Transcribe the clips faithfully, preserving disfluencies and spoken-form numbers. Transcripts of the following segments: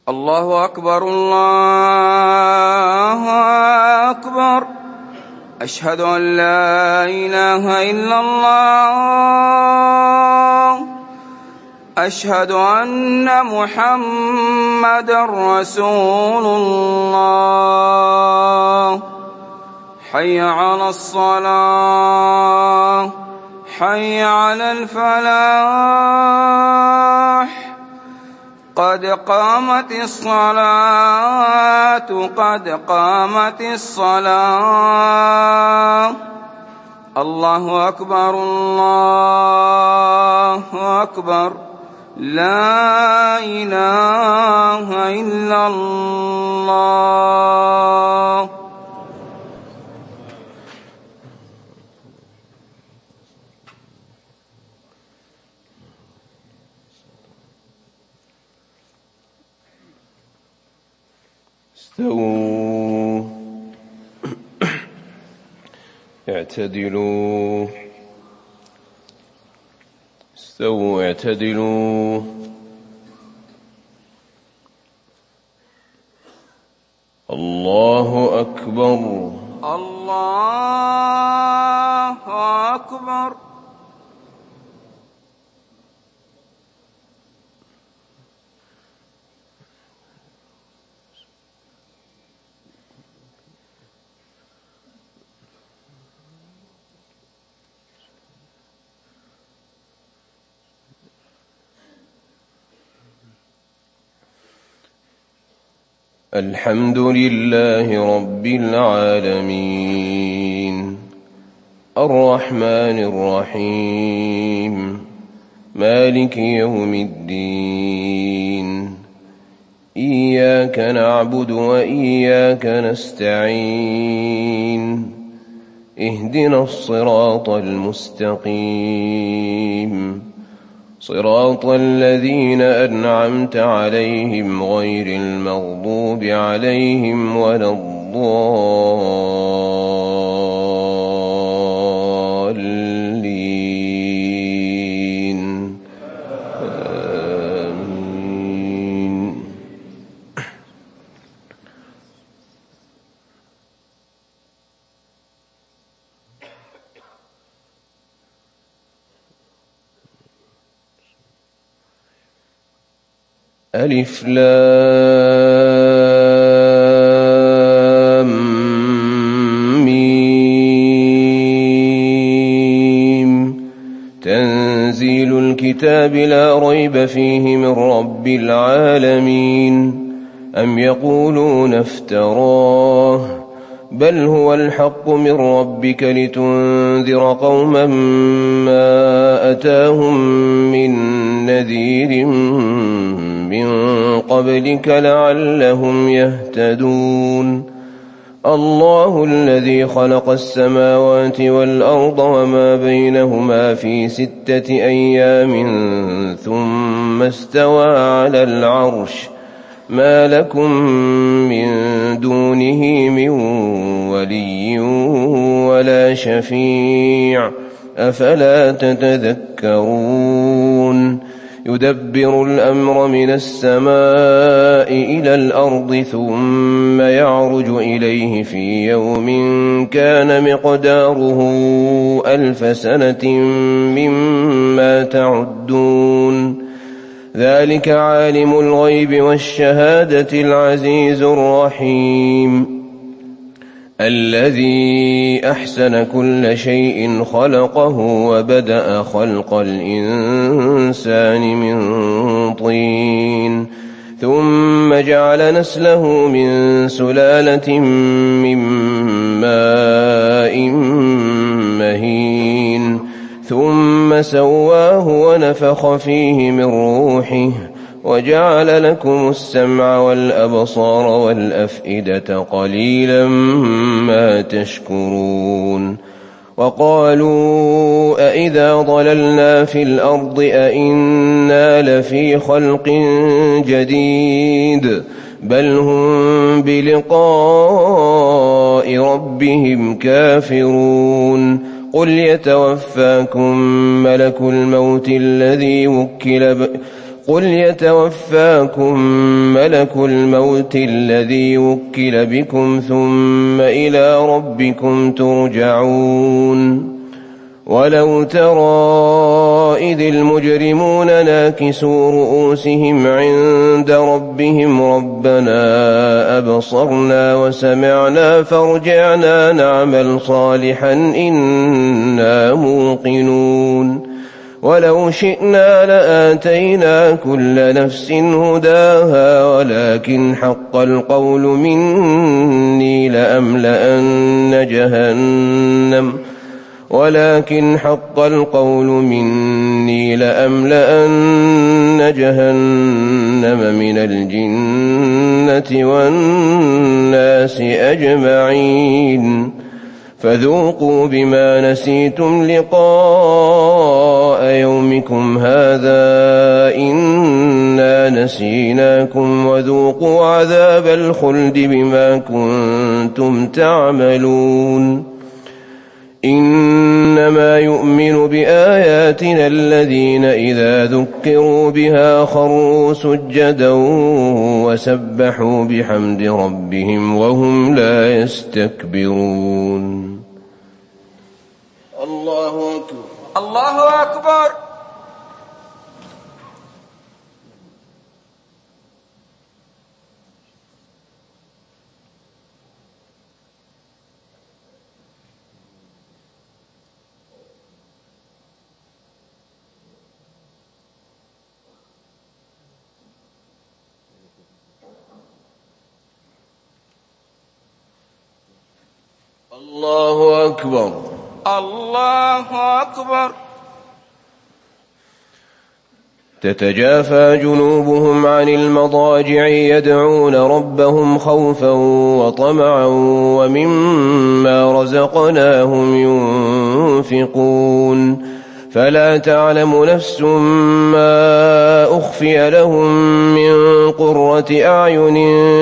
الله أكبر الله أكبر. أشهد أن لا إله إلا الله. أشهد أن محمدًا رسول الله. حي على الصلاة حي على الفلاح. قد قامت الصلاة قد قامت الصلاة. الله أكبر الله أكبر. لا إله إلا الله. استووا اعتدلوا استووا اعتدلوا. الله أكبر الله أكبر. الحمد لله رب العالمين الرحمن الرحيم مالك يوم الدين. إياك نعبد وإياك نستعين. اهدنا الصراط المستقيم صراط الذين أنعمت عليهم غير المغضوب عليهم ولا الضالين. آمين. ألف لام ميم. تنزيل الكتاب لا ريب فيه من رب العالمين. أم يقولون افتراه بل هو الحق من ربك لتنذر قوما ما أتاهم من نذير من قبلك لعلهم يهتدون. الله الذي خلق السماوات والأرض وما بينهما في ستة أيام ثم استوى على العرش. ما لكم من دونه من ولي ولا شفيع أفلا تتذكرون. يدبر الأمر من السماء إلى الأرض ثم يعرج إليه في يوم كان مقداره ألف سنة مما تعدون. ذلك عالم الغيب والشهادة العزيز الرحيم الذي أحسن كل شيء خلقه وبدأ خلق الإنسان من طين ثم جعل نسله من سلالة من ماء مهين ثم سواه ونفخ فيه من روحه وجعل لكم السمع والأبصار والأفئدة قليلا ما تشكرون. وقالوا أئذا ضللنا في الأرض أئنا لفي خلق جديد بل هم بلقاء ربهم كافرون. قل يتوفاكم ملك الموت الذي وكل ب... قل يتوفاكم ملك الموت الذي وكل بكم ثم إلى ربكم ترجعون ولو ترى إذ المجرمون ناكسوا رؤوسهم عند ربهم ربنا أبصرنا وسمعنا فارجعنا نعمل صالحا إنا موقنون ولو شئنا لآتينا كل نفس هداها ولكن حق القول مني لأملأن جهنم ولكن حق القول مني لأملأن جهنم من الجنة والناس أجمعين فذوقوا بما نسيتم لقاء يومكم هذا إنا نسيناكم وذوقوا عذاب الخلد بما كنتم تعملون إنما يؤمن بآياتنا الذين إذا ذكروا بها خروا سجدا وسبحوا بحمد ربهم وهم لا يستكبرون الله أكبر الله أكبر الله أكبر الله أكبر تتجافى جنوبهم عن المضاجع يدعون ربهم خوفا وطمعا ومما رزقناهم ينفقون فلا تعلم نفس ما أخفي لهم من قرة أعين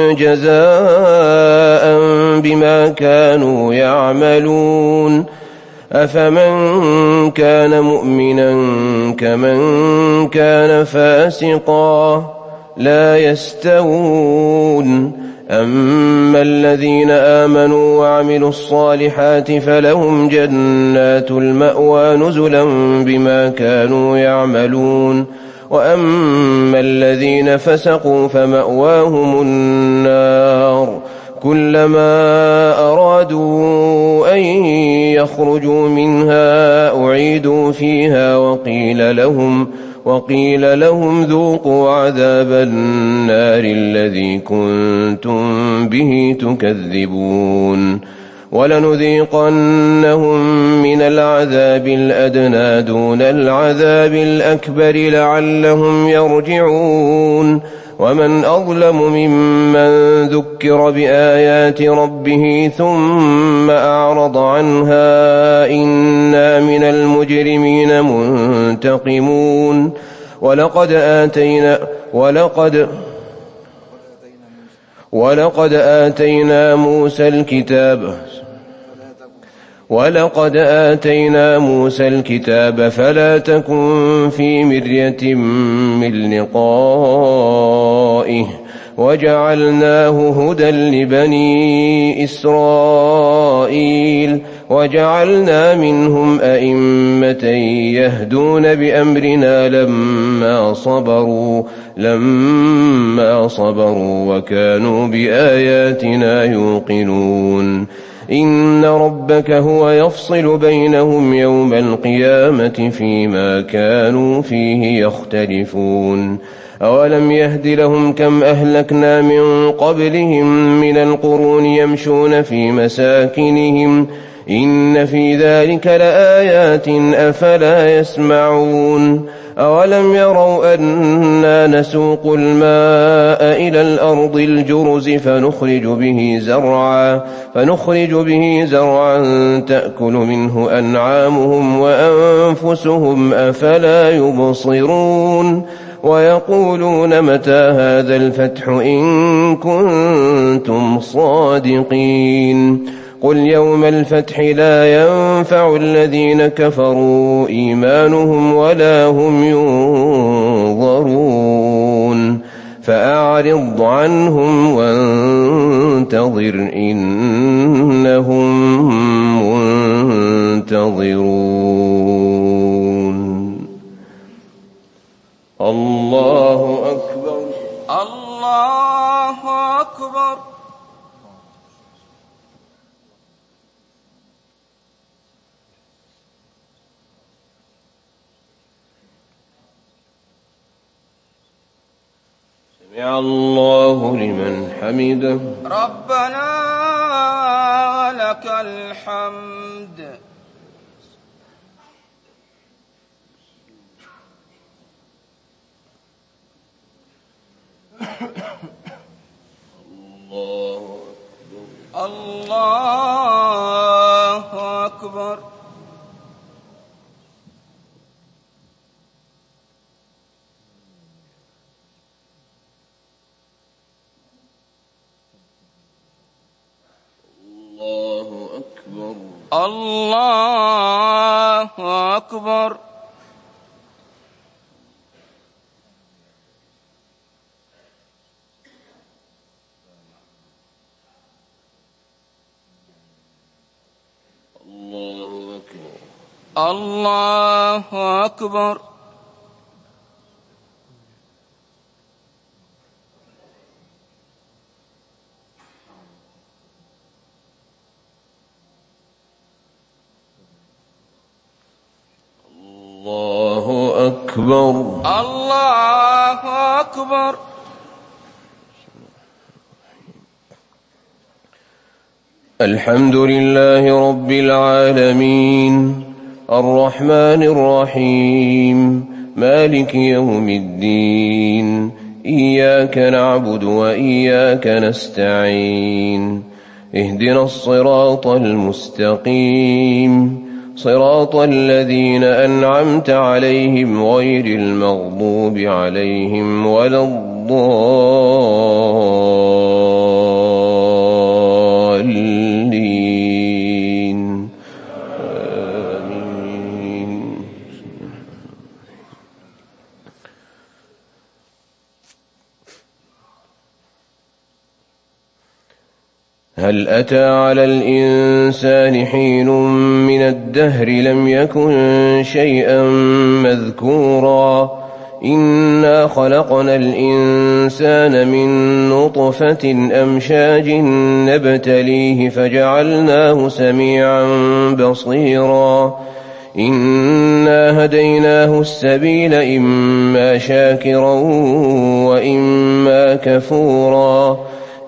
جزاء بما كانوا يعملون أفمن كان مؤمنا كمن كان فاسقا لا يستوون أما الذين آمنوا وعملوا الصالحات فلهم جنات المأوى نزلا بما كانوا يعملون وأما الذين فسقوا فمأواهم النار كلما أرادوا أن يخرجوا منها أعيدوا فيها وقيل لهم وقيل لهم ذوقوا عذاب النار الذي كنتم به تكذبون ولنذيقنهم من العذاب الأدنى دون العذاب الأكبر لعلهم يرجعون ومن أظلم ممن ذكر بآيات ربه ثم أعرض عنها إنا من المجرمين منتقمون ولقد آتينا ولقد ولقد آتينا موسى الكتاب ولقد آتينا موسى الكتاب فلا تكن في مرية من لقائه وجعلناه هدى لبني إسرائيل وجعلنا منهم أئمة يهدون بأمرنا لما صبروا لما صبروا وكانوا بآياتنا يوقنون إن ربك هو يفصل بينهم يوم القيامة فيما كانوا فيه يختلفون أولم يهد لهم كم أهلكنا من قبلهم من القرون يمشون في مساكنهم إن في ذلك لآيات أفلا يسمعون أولم يروا أنا نسوق الماء إلى الأرض الجرز فنخرج به زرعا فنخرج به زرعا تأكل منه أنعامهم وأنفسهم أفلا يبصرون ويقولون متى هذا الفتح إن كنتم صادقين قل يوم الفتح لا ينفع الذين كفروا إيمانهم ولا هم ينظرون فأعرض عنهم وانتظر إنهم منتظرون. الله أكبر. الله أكبر. سمع الله لمن حمده. ربنا ولك الحمد. الله أكبر. الله أكبر. الله أكبر. الله أكبر. الله أكبر. الله أكبر. الله أكبر. الحمد لله رب العالمين الرحمن الرحيم مالك يوم الدين إياك نعبد وإياك نستعين اهدنا الصراط المستقيم صراط الذين أنعمت عليهم غير المغضوب عليهم ولا الضالين آمين. هل أتى على الإنسان حين من الدهر لم يكن شيئا مذكورا إنا خلقنا الإنسان من نطفة أمشاج نبتليه فجعلناه سميعا بصيرا إنا هديناه السبيل إما شاكرا وإما كفورا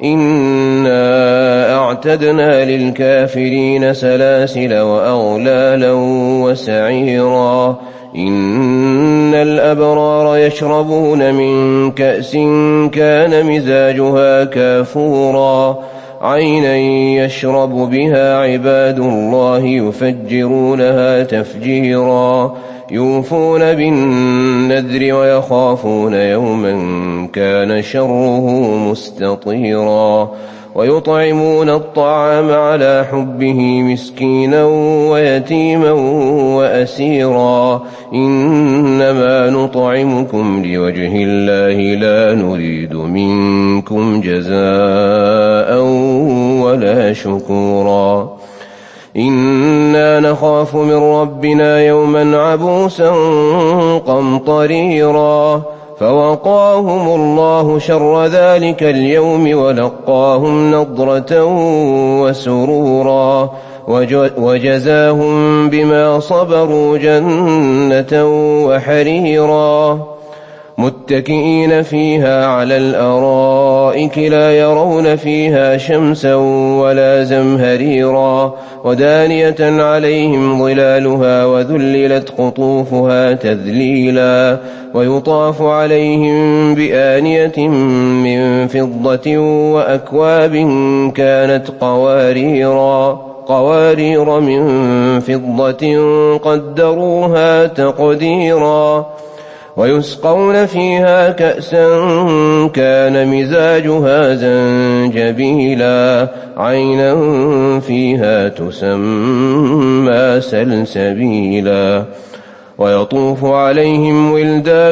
إنا أعتدنا للكافرين سلاسل وأغلالا وسعيرا إن الأبرار يشربون من كأس كان مزاجها كافورا عينا يشرب بها عباد الله يفجرونها تفجيرا يوفون بالنذر ويخافون يوما كان شره مستطيرا ويطعمون الطعام على حبه مسكينا ويتيما وأسيرا إنما نطعمكم لوجه الله لا نريد منكم جزاء ولا شكورا إنا نخاف من ربنا يوما عبوسا قمطريرا فوقاهم الله شر ذلك اليوم ولقاهم نضرة وسرورا وجزاهم بما صبروا جنة وحريرا متكئين فيها على الأرائك لا يرون فيها شمسا ولا زمهريرا ودانية عليهم ظلالها وذللت قطوفها تذليلا ويطاف عليهم بآنية من فضة وأكواب كانت قواريرا قوارير من فضة قدروها تقديرا ويسقون فيها كأسا كان مزاجها زنجبيلا عينا فيها تسمى سلسبيلا ويطوف عليهم ولدان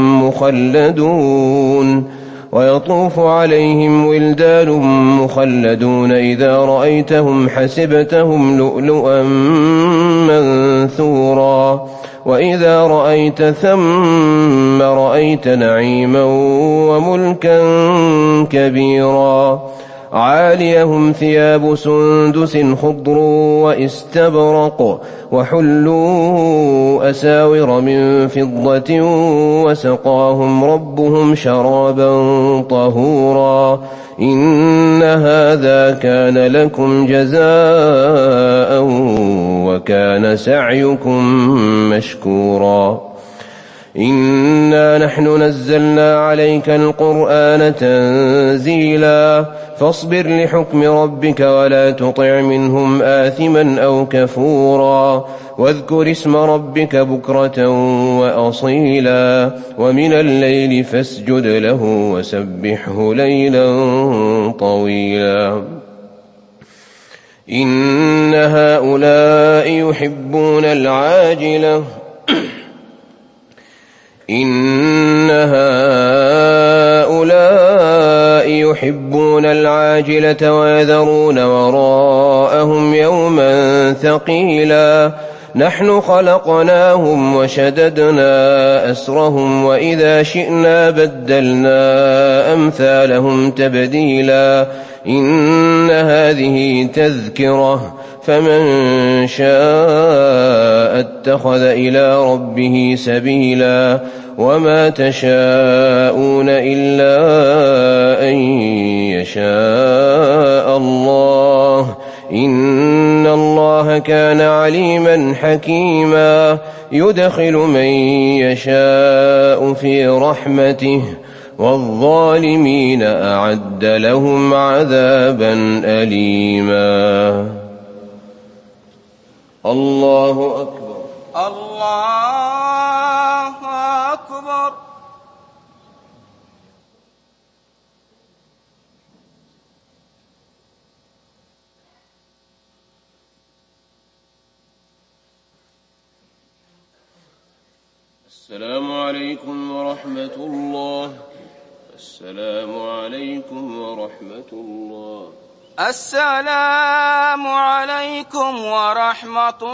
مخلدون ويطوف عليهم ولدان مخلدون إذا رأيتهم حسبتهم لؤلؤا منثورا وإذا رأيت ثم رأيت نعيما وملكا كبيرا عاليهم ثياب سندس خضر واستبرق وحلوا أساور من فضة وسقاهم ربهم شرابا طهورا إن هذا كان لكم جزاء وكان سعيكم مشكورا إنا نحن نزلنا عليك القرآن تنزيلا فاصبر لحكم ربك ولا تطع منهم آثما أو كفورا واذكر اسم ربك بكرة وأصيلا ومن الليل فاسجد له وسبحه ليلا طويلا إن هؤلاء يحبون العاجلة إن هؤلاء يحبون العاجلة ويذرون وراءهم يوما ثقيلا نحن خلقناهم وشددنا أسرهم وإذا شئنا بدلنا أمثالهم تبديلا إن هذه تذكرة فمن شاء اتخذ إلى ربه سبيلا وما تشاءون إلا أن يشاء الله إن الله كان عليما حكيما يدخل من يشاء في رحمته والظالمين أعد لهم عذابا أليما الله أكبر الله أكبر. السلام عليكم ورحمة الله. السلام عليكم ورحمة الله. السلام عليكم ورحمة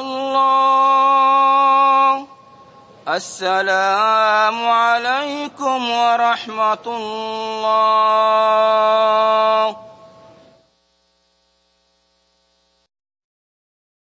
الله. السلام عليكم ورحمة الله.